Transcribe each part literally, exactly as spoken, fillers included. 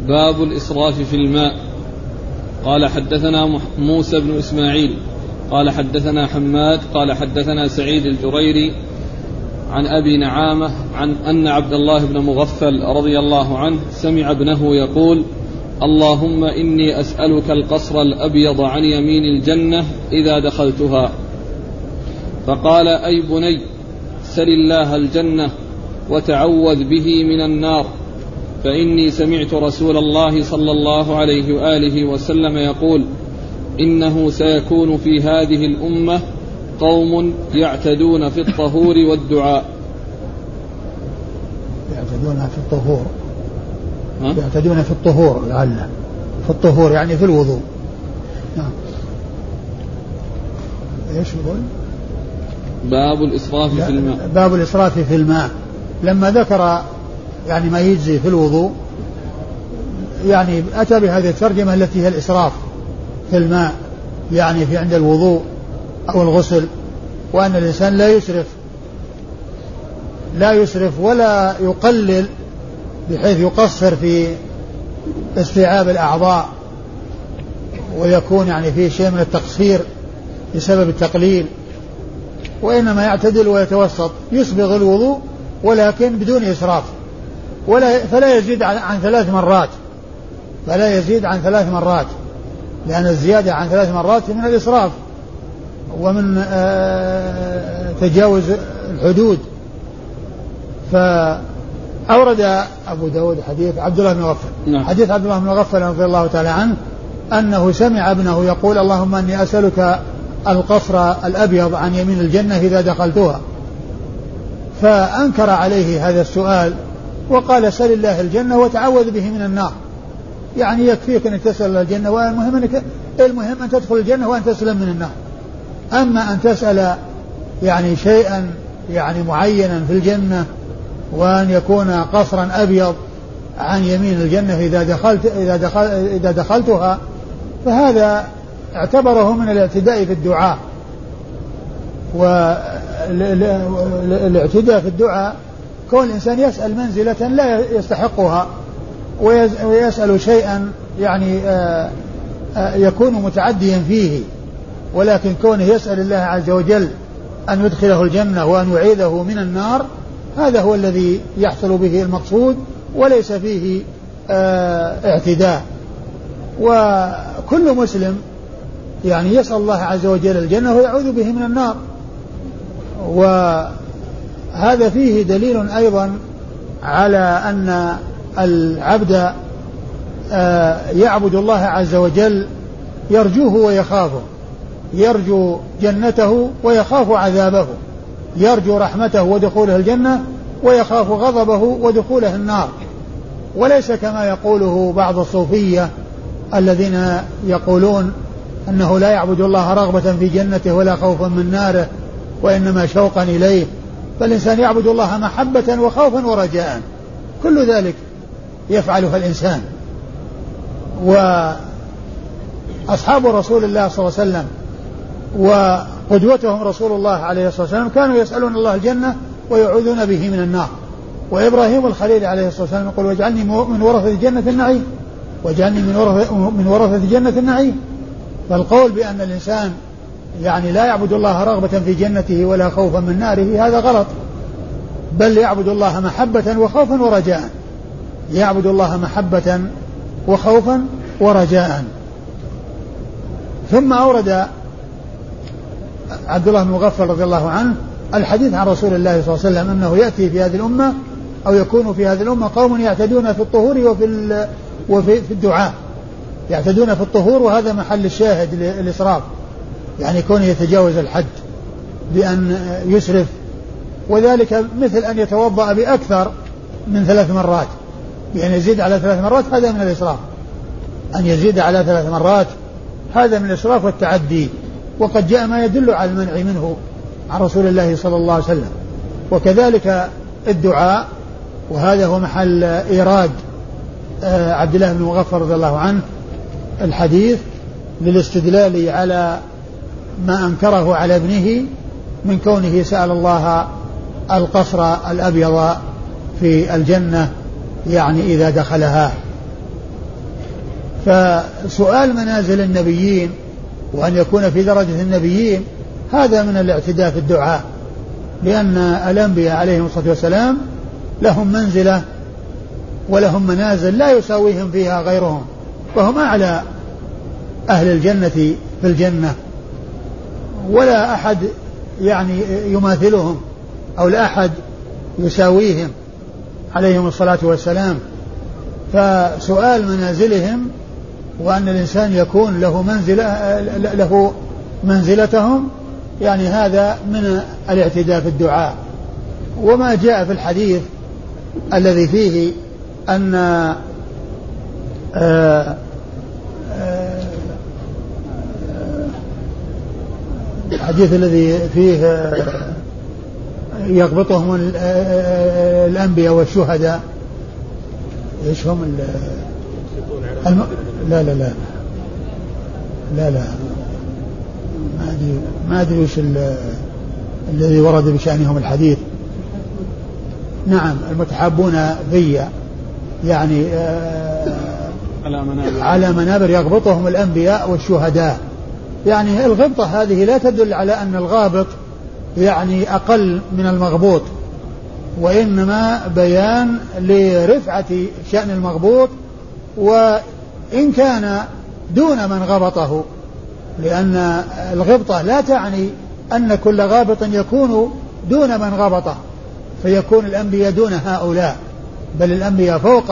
باب الإسراف في الماء. قال حدثنا موسى بن إسماعيل قال حدثنا حماد قال حدثنا سعيد الجريري عن أبي نعامة عن أن عبد الله بن مغفل رضي الله عنه سمع ابنه يقول: اللهم إني أسألك القصر الأبيض عن يمين الجنة إذا دخلتها. فقال: أي بني، سل الله الجنة وتعوذ به من النار، فإني سمعت رسول الله صلى الله عليه وآله وسلم يقول: إنه سيكون في هذه الأمة قوم يعتدون في الطهور والدعاء. يعتدون في الطهور ها؟ يعتدون في الطهور لعله في الطهور يعني في الوضوء. نعم. ايش يقول؟ باب الإسراف في الماء. باب الإسراف في الماء. لما ذكر يعني ما يجزي في الوضوء يعني أتى بهذه الترجمة التي هي الإسراف في الماء، يعني في عند الوضوء أو الغسل، وأن الإنسان لا يسرف لا يسرف ولا يقلل بحيث يقصر في استيعاب الأعضاء ويكون يعني فيه شيء من التقصير بسبب التقليل، وإنما يعتدل ويتوسط، يسبغ الوضوء ولكن بدون إسراف، ولا فلا يزيد عن ثلاث مرات فلا يزيد عن ثلاث مرات لأن الزيادة عن ثلاث مرات من الإسراف ومن تجاوز الحدود. فأورد أبو داود حديث عبد الله بن مغفل نعم. حديث عبد الله بن مغفل رضي الله تعالى عنه أنه سمع ابنه يقول: اللهم أني أسألك القصر الأبيض عن يمين الجنة إذا دخلتها. فأنكر عليه هذا السؤال وقال: سل الله الجنة وتعوذ به من النار، يعني يكفيك أن تسأل الجنة، والمهم أنك المهم أن تدخل الجنة وأن تسلم من النار. أما أن تسأل يعني شيئا يعني معينا في الجنة وأن يكون قصرا أبيض عن يمين الجنة إذا دخلت إذا دخل إذا دخلتها، فهذا اعتبره من الاعتداء في الدعاء. والاعتداء في الدعاء كون الإنسان يسأل منزلة لا يستحقها ويسأل شيئا يعني يكون متعديا فيه، ولكن كونه يسأل الله عز وجل أن يدخله الجنة وأن يعيذه من النار، هذا هو الذي يحصل به المقصود وليس فيه اعتداء. وكل مسلم يعني يسأل الله عز وجل الجنة ويعوذ به من النار، وهذا فيه دليل أيضا على أن العبد يعبد الله عز وجل يرجوه ويخافه، يرجو جنته ويخاف عذابه، يرجو رحمته ودخوله الجنة ويخاف غضبه ودخوله النار، وليس كما يقوله بعض الصوفية الذين يقولون أنه لا يعبد الله رغبة في جنته ولا خوفا من ناره وإنما شوقا إليه، فالإنسان يعبد الله محبة وخوفا ورجاء، كل ذلك يفعله الإنسان. وأصحاب رسول الله صلى الله عليه وسلم وقدوتهم رسول الله عليه الصلاة والسلام كانوا يسألون الله الجنة ويعوذون به من النار. وإبراهيم الخليل عليه الصلاة والسلام يقول: واجعلني من ورثة جنة النعيم، واجعلني من ورثة, من ورثة جنة النعيم. فالقول بأن الإنسان يعني لا يعبد الله رغبة في جنته ولا خوفا من ناره هذا غلط، بل يعبد الله محبة وخوفا ورجاء، يعبد الله محبة وخوفا ورجاء. ثم أورد عبد الله بن مغفل رضي الله عنه الحديث عن رسول الله صلى الله عليه وسلم أنه يأتي في هذه الأمة أو يكون في هذه الأمة قوم يعتدون في الطهور وفي وفي في الدعاء، يعتدون في الطهور، وهذا محل الشاهد للإسراف، يعني كونه يتجاوز الحد بأن يسرف، وذلك مثل أن يتوضأ بأكثر من ثلاث مرات، يعني يزيد على ثلاث مرات، هذا من الإسراف. أن يزيد على ثلاث مرات هذا من الإسراف والتعدي، وقد جاء ما يدل على المنع منه عن رسول الله صلى الله عليه وسلم. وكذلك الدعاء، وهذا هو محل إيراد عبد الله بن مغفل رضي الله عنه الحديث للاستدلال على ما أنكره على ابنه من كونه سأل الله القصر الأبيض في الجنة يعني إذا دخلها. فسؤال منازل النبيين وأن يكون في درجة النبيين هذا من الاعتداء في الدعاء، لأن الأنبياء عليهم الصلاة والسلام لهم منزلة ولهم منازل لا يساويهم فيها غيرهم، وهم أعلى أهل الجنة في الجنة، ولا أحد يعني يماثلهم أو لا أحد يساويهم عليهم الصلاة والسلام. فسؤال منازلهم وأن الإنسان يكون له منزلة له منزلتهم يعني هذا من الاعتداء في الدعاء. وما جاء في الحديث الذي فيه أن آآ آآ الحديث الذي فيه يغبطهم الأنبياء والشهداء، ايش هم الم... لا لا لا لا لا ما ادري ما ادري وش الذي ورد بشأنهم الحديث. نعم المتحابون في يعني على منابر على منابر يغبطهم الأنبياء والشهداء. يعني الغبطة هذه لا تدل على أن الغابط يعني أقل من المغبوط، وإنما بيان لرفعة شأن المغبوط وإن كان دون من غبطه، لأن الغبطة لا تعني أن كل غابط يكون دون من غبطه فيكون الأنبياء دون هؤلاء، بل الأنبياء فوق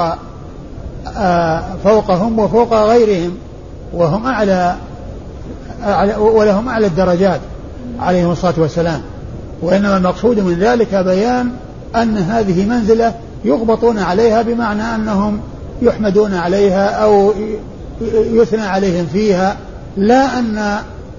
آه فوقهم وفوق غيرهم، وهم أعلى, أعلى ولهم أعلى الدرجات عليهم الصلاة والسلام. وإنما المقصود من ذلك بيان أن هذه منزلة يغبطون عليها، بمعنى أنهم يحمدون عليها أو يثنى عليهم فيها، لا أن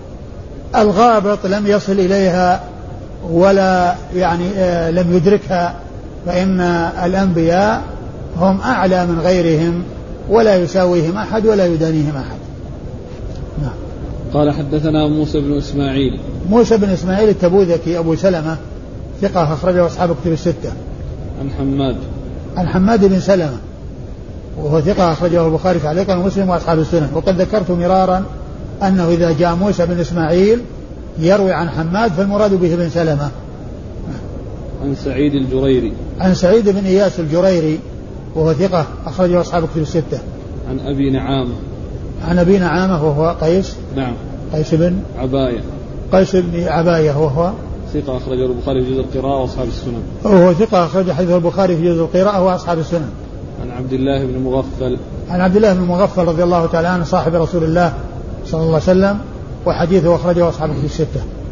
الغابط لم يصل إليها ولا يعني لم يدركها، فإن الأنبياء هم أعلى من غيرهم ولا يساويهم أحد ولا يدانيهم أحد. نعم. قال حدثنا موسى بن إسماعيل. موسى بن إسماعيل التبوذكي أبو سلمة ثقة أخرجه أصحاب كتب الستة. عن حماد. عن حماد بن سلمة وهو ثقة أخرجه البخاري تعليقا ومسلم وأصحاب السنن. وقد ذكرت مرارا أنه إذا جاء موسى بن إسماعيل يروي عن حماد فالمراد به بن سلمة. عن سعيد الجريري. عن سعيد بن إياس الجريري وهو ثقة أخرجه أصحاب كتب الستة. عن أبي نعامة. عن أبي نعامة وهو قيس. نعم. قيس بن عباية. قيس بن عباية وهو ثقة أخرجه البخاري في جزء القراءة وأصحاب السنن. وهو ثقة أخرج حديث البخاري في جزء القراءة وأصحاب السنن. عن عبد الله بن مغفل. عن عبد الله بن مغفل رضي الله تعالى عنه صاحب رسول الله صلى الله عليه وسلم، وحديثه أخرجه أصحاب الكتب الستة.